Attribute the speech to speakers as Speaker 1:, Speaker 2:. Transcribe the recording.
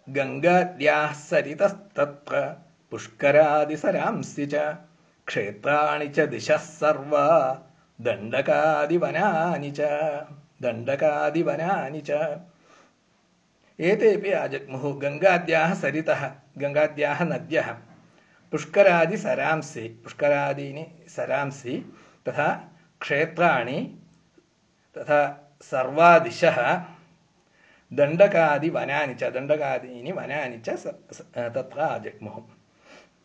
Speaker 1: गङ्गाद्याः सरितस्तत्र पुष्करादिसरांसि च क्षेत्राणि च दिशः सर्वा दण्डकादिवनानि च एतेऽपि आजग्मुः गङ्गाद्याः सरितः गङ्गाद्याः नद्यः पुष्करादीनि सरांसि तथा क्षेत्राणि तथा सर्वा दिशः दण्डकादिवनानि च तत्र आजग्मुः